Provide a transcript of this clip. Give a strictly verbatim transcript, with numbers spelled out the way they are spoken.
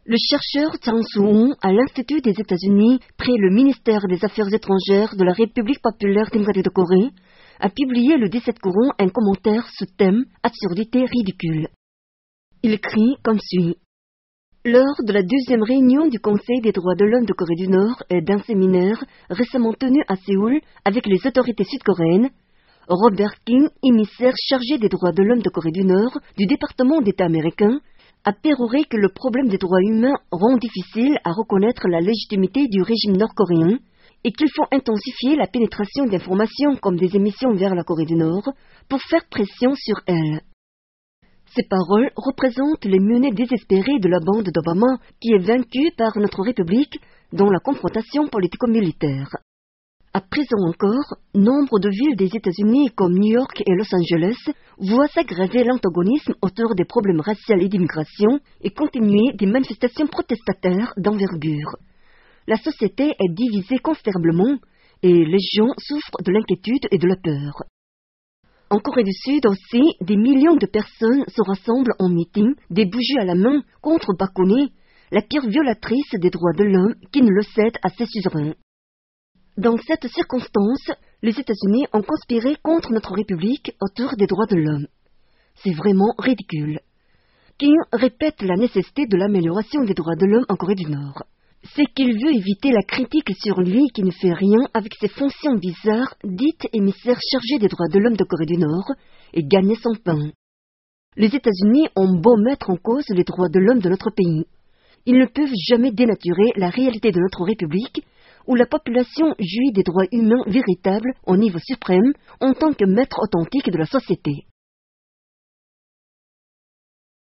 Le chercheur Chang Soo-hong à l'Institut des États-Unis près le ministère des Affaires étrangères de la République populaire démocratique de Corée a publié le dix-sept courant un commentaire sous thème « Absurdité ridicule ». Il écrit comme suit. Lors de la deuxième réunion du Conseil des droits de l'homme de Corée du Nord et d'un séminaire récemment tenu à Séoul avec les autorités sud-coréennes, Robert King, émissaire chargé des droits de l'homme de Corée du Nord du département d'État américain, a péroré que le problème des droits humains rend difficile à reconnaître la légitimité du régime nord-coréen et qu'il faut intensifier la pénétration d'informations comme des émissions vers la Corée du Nord pour faire pression sur elle. Ces paroles représentent les menées désespérées de la bande d'Obama qui est vaincue par notre République dans la confrontation politico-militaire. À présent encore, nombre de villes des États-Unis comme New York et Los Angeles voient s'aggraver l'antagonisme autour des problèmes raciaux et d'immigration et continuer des manifestations protestataires d'envergure. La société est divisée considérablement et les gens souffrent de l'inquiétude et de la peur. En Corée du Sud aussi, des millions de personnes se rassemblent en meeting, des bougies à la main, contre Park Geun-hye, la pire violatrice des droits de l'homme qui ne le cède à ses suzerains. Dans cette circonstance, les États-Unis ont conspiré contre notre République autour des droits de l'homme. C'est vraiment ridicule. King répète la nécessité de l'amélioration des droits de l'homme en Corée du Nord. C'est qu'il veut éviter la critique sur lui qui ne fait rien avec ses fonctions bizarres dites émissaire chargé des droits de l'homme de Corée du Nord et gagner son pain. Les États-Unis ont beau mettre en cause les droits de l'homme de notre pays. Ils ne peuvent jamais dénaturer la réalité de notre République où la population jouit des droits humains véritables au niveau suprême en tant que maître authentique de la société.